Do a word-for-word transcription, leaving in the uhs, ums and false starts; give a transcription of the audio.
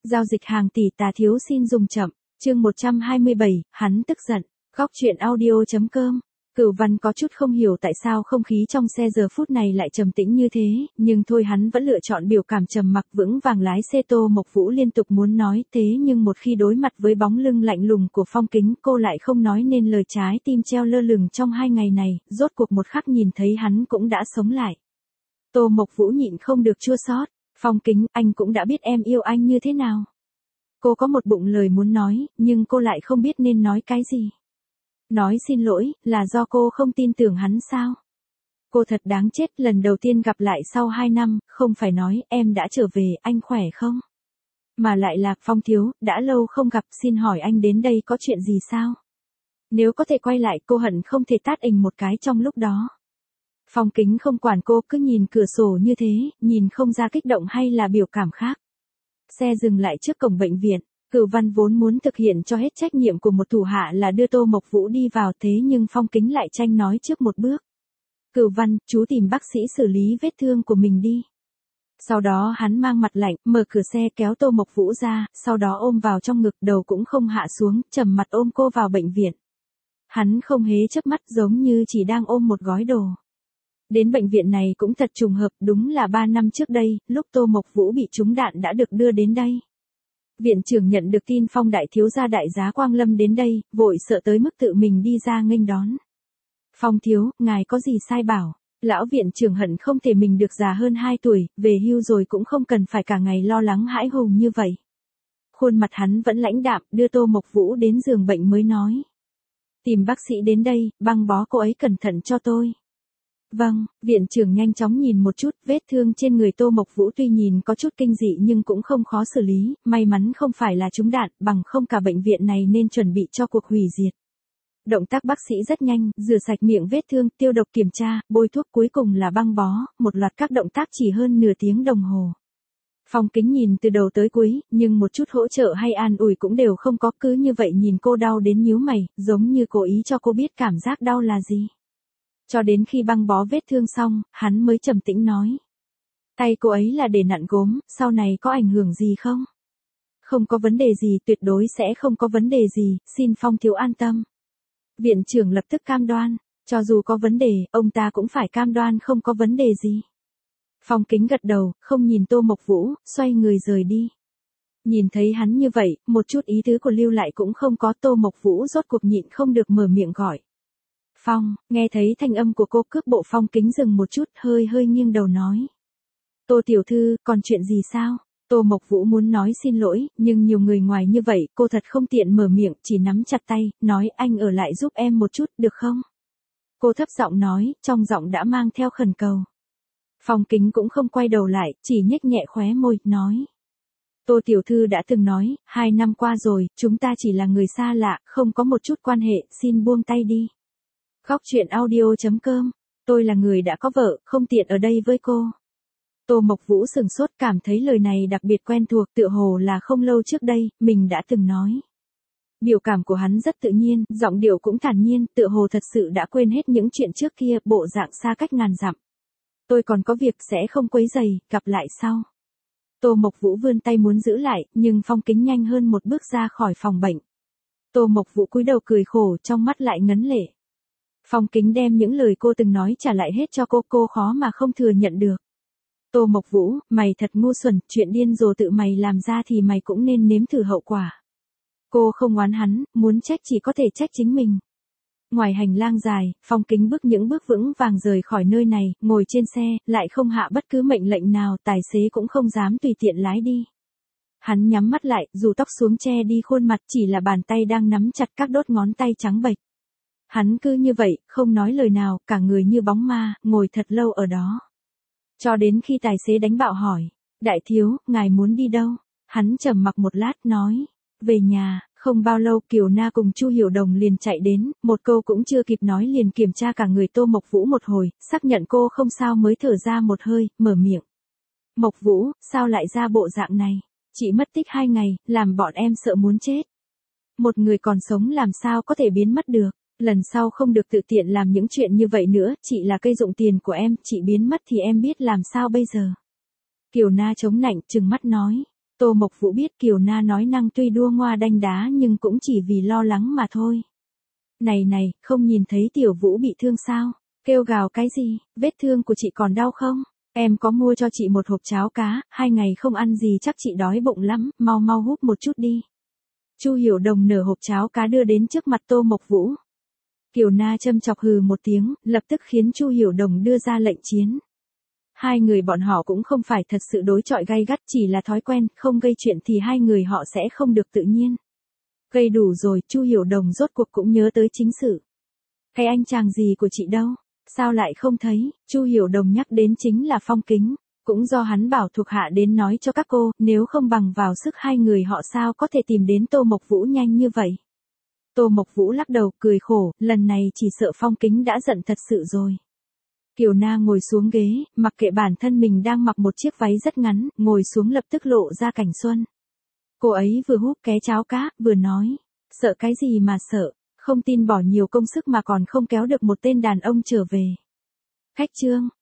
Giao dịch hàng tỷ tà thiếu xin dùng chậm. Chương một trăm hai mươi bảy, hắn tức giận. Góc truyện audio chấm com. Cửu Văn có chút không hiểu tại sao không khí trong xe giờ phút này lại trầm tĩnh như thế, nhưng thôi hắn vẫn lựa chọn biểu cảm trầm mặc vững vàng lái xe. Tô Mộc Vũ liên tục muốn nói thế nhưng một khi đối mặt với bóng lưng lạnh lùng của Phong Kính, cô lại không nói nên lời. Trái tim treo lơ lửng trong hai ngày này, rốt cuộc một khắc nhìn thấy hắn cũng đã sống lại. Tô Mộc Vũ nhịn không được chua xót. Phong Kính, anh cũng đã biết em yêu anh như thế nào. Cô có một bụng lời muốn nói, nhưng cô lại không biết nên nói cái gì. Nói xin lỗi, là do cô không tin tưởng hắn sao? Cô thật đáng chết, lần đầu tiên gặp lại sau hai năm, không phải nói em đã trở về, anh khỏe không? Mà lại là Phong thiếu, đã lâu không gặp, xin hỏi anh đến đây có chuyện gì sao? Nếu có thể quay lại, cô hận không thể tát ình một cái trong lúc đó. Phong Kính không quản cô, cứ nhìn cửa sổ như thế, nhìn không ra kích động hay là biểu cảm khác. Xe dừng lại trước cổng bệnh viện. Cửu Văn vốn muốn thực hiện cho hết trách nhiệm của một thủ hạ là đưa Tô Mộc Vũ đi vào, thế nhưng Phong Kính lại tranh nói trước một bước. Cửu Văn, chú tìm bác sĩ xử lý vết thương của mình đi. Sau đó hắn mang mặt lạnh, mở cửa xe kéo Tô Mộc Vũ ra, sau đó ôm vào trong ngực, đầu cũng không hạ xuống, trầm mặt ôm cô vào bệnh viện. Hắn không hề chớp mắt, giống như chỉ đang ôm một gói đồ. Đến bệnh viện này cũng thật trùng hợp, đúng là ba năm trước đây, lúc Tô Mộc Vũ bị trúng đạn đã được đưa đến đây. Viện trưởng nhận được tin Phong đại thiếu gia đại giá Quang Lâm đến đây, vội sợ tới mức tự mình đi ra nghênh đón. Phong thiếu, ngài có gì sai bảo? Lão viện trưởng hận không thể mình được già hơn hai tuổi, về hưu rồi cũng không cần phải cả ngày lo lắng hãi hùng như vậy. Khuôn mặt hắn vẫn lãnh đạm, đưa Tô Mộc Vũ đến giường bệnh mới nói. Tìm bác sĩ đến đây, băng bó cô ấy cẩn thận cho tôi. Vâng, viện trưởng nhanh chóng nhìn một chút, vết thương trên người Tô Mộc Vũ tuy nhìn có chút kinh dị nhưng cũng không khó xử lý, may mắn không phải là trúng đạn, bằng không cả bệnh viện này nên chuẩn bị cho cuộc hủy diệt. Động tác bác sĩ rất nhanh, rửa sạch miệng vết thương, tiêu độc kiểm tra, bôi thuốc, cuối cùng là băng bó, một loạt các động tác chỉ hơn nửa tiếng đồng hồ. Phong Kính nhìn từ đầu tới cuối, nhưng một chút hỗ trợ hay an ủi cũng đều không có, cứ như vậy nhìn cô đau đến nhíu mày, giống như cố ý cho cô biết cảm giác đau là gì. Cho đến khi băng bó vết thương xong, hắn mới trầm tĩnh nói. Tay cô ấy là để nặn gốm, sau này có ảnh hưởng gì không? Không có vấn đề gì, tuyệt đối sẽ không có vấn đề gì, xin Phong thiếu an tâm. Viện trưởng lập tức cam đoan, cho dù có vấn đề, ông ta cũng phải cam đoan không có vấn đề gì. Phong Kính gật đầu, không nhìn Tô Mộc Vũ, xoay người rời đi. Nhìn thấy hắn như vậy, một chút ý tứ của lưu lại cũng không có. Tô Mộc Vũ rốt cuộc nhịn không được mở miệng gọi. Phong, nghe thấy thanh âm của cô, cước bộ Phong Kính dừng một chút, hơi hơi nghiêng đầu nói. Tô tiểu thư, còn chuyện gì sao? Tô Mộc Vũ muốn nói xin lỗi, nhưng nhiều người ngoài như vậy, cô thật không tiện mở miệng, chỉ nắm chặt tay, nói anh ở lại giúp em một chút, được không? Cô thấp giọng nói, trong giọng đã mang theo khẩn cầu. Phong Kính cũng không quay đầu lại, chỉ nhếch nhẹ khóe môi, nói. Tô tiểu thư đã từng nói, hai năm qua rồi, chúng ta chỉ là người xa lạ, không có một chút quan hệ, xin buông tay đi. Góc truyện audio chấm com, tôi là người đã có vợ, không tiện ở đây với cô. Tô Mộc Vũ sừng sốt, cảm thấy lời này đặc biệt quen thuộc, tựa hồ là không lâu trước đây, mình đã từng nói. Biểu cảm của hắn rất tự nhiên, giọng điệu cũng thản nhiên, tựa hồ thật sự đã quên hết những chuyện trước kia, bộ dạng xa cách ngàn dặm. Tôi còn có việc sẽ không quấy rầy, gặp lại sau. Tô Mộc Vũ vươn tay muốn giữ lại, nhưng Phong Kính nhanh hơn một bước ra khỏi phòng bệnh. Tô Mộc Vũ cúi đầu cười khổ, trong mắt lại ngấn lệ. Phong Kính đem những lời cô từng nói trả lại hết cho cô, cô khó mà không thừa nhận được. Tô Mộc Vũ, mày thật ngu xuẩn, chuyện điên rồ tự mày làm ra thì mày cũng nên nếm thử hậu quả. Cô không oán hắn, muốn trách chỉ có thể trách chính mình. Ngoài hành lang dài, Phong Kính bước những bước vững vàng rời khỏi nơi này, ngồi trên xe, lại không hạ bất cứ mệnh lệnh nào, tài xế cũng không dám tùy tiện lái đi. Hắn nhắm mắt lại, dù tóc xuống che đi khuôn mặt, chỉ là bàn tay đang nắm chặt các đốt ngón tay trắng bệch. Hắn cứ như vậy, không nói lời nào, cả người như bóng ma, ngồi thật lâu ở đó. Cho đến khi tài xế đánh bạo hỏi, đại thiếu, ngài muốn đi đâu? Hắn trầm mặc một lát nói, về nhà. Không bao lâu Kiều Na cùng Chu Hiểu Đồng liền chạy đến, một câu cũng chưa kịp nói liền kiểm tra cả người Tô Mộc Vũ một hồi, xác nhận cô không sao mới thở ra một hơi, mở miệng. Mộc Vũ, sao lại ra bộ dạng này? Chị mất tích hai ngày, làm bọn em sợ muốn chết. Một người còn sống làm sao có thể biến mất được? Lần sau không được tự tiện làm những chuyện như vậy nữa, chị là cây dụng tiền của em, chị biến mất thì em biết làm sao bây giờ. Kiều Na chống nạnh, trừng mắt nói. Tô Mộc Vũ biết Kiều Na nói năng tuy đua ngoa đanh đá nhưng cũng chỉ vì lo lắng mà thôi. Này này, không nhìn thấy Tiểu Vũ bị thương sao? Kêu gào cái gì, vết thương của chị còn đau không? Em có mua cho chị một hộp cháo cá, hai ngày không ăn gì chắc chị đói bụng lắm, mau mau húp một chút đi. Chu Hiểu Đồng nở hộp cháo cá đưa đến trước mặt Tô Mộc Vũ. Kiều Na châm chọc hừ một tiếng, lập tức khiến Chu Hiểu Đồng đưa ra lệnh chiến. Hai người bọn họ cũng không phải thật sự đối chọi gay gắt, chỉ là thói quen, không gây chuyện thì hai người họ sẽ không được tự nhiên. Gây đủ rồi, Chu Hiểu Đồng rốt cuộc cũng nhớ tới chính sự. Cái anh chàng gì của chị đâu? Sao lại không thấy? Chu Hiểu Đồng nhắc đến chính là Phong Kính. Cũng do hắn bảo thuộc hạ đến nói cho các cô, nếu không bằng vào sức hai người họ sao có thể tìm đến Tô Mộc Vũ nhanh như vậy. Tô Mộc Vũ lắc đầu, cười khổ, lần này chỉ sợ Phong Kính đã giận thật sự rồi. Kiều Na ngồi xuống ghế, mặc kệ bản thân mình đang mặc một chiếc váy rất ngắn, ngồi xuống lập tức lộ ra cảnh xuân. Cô ấy vừa húp ké cháo cá, vừa nói, sợ cái gì mà sợ, không tin bỏ nhiều công sức mà còn không kéo được một tên đàn ông trở về. Khách trương,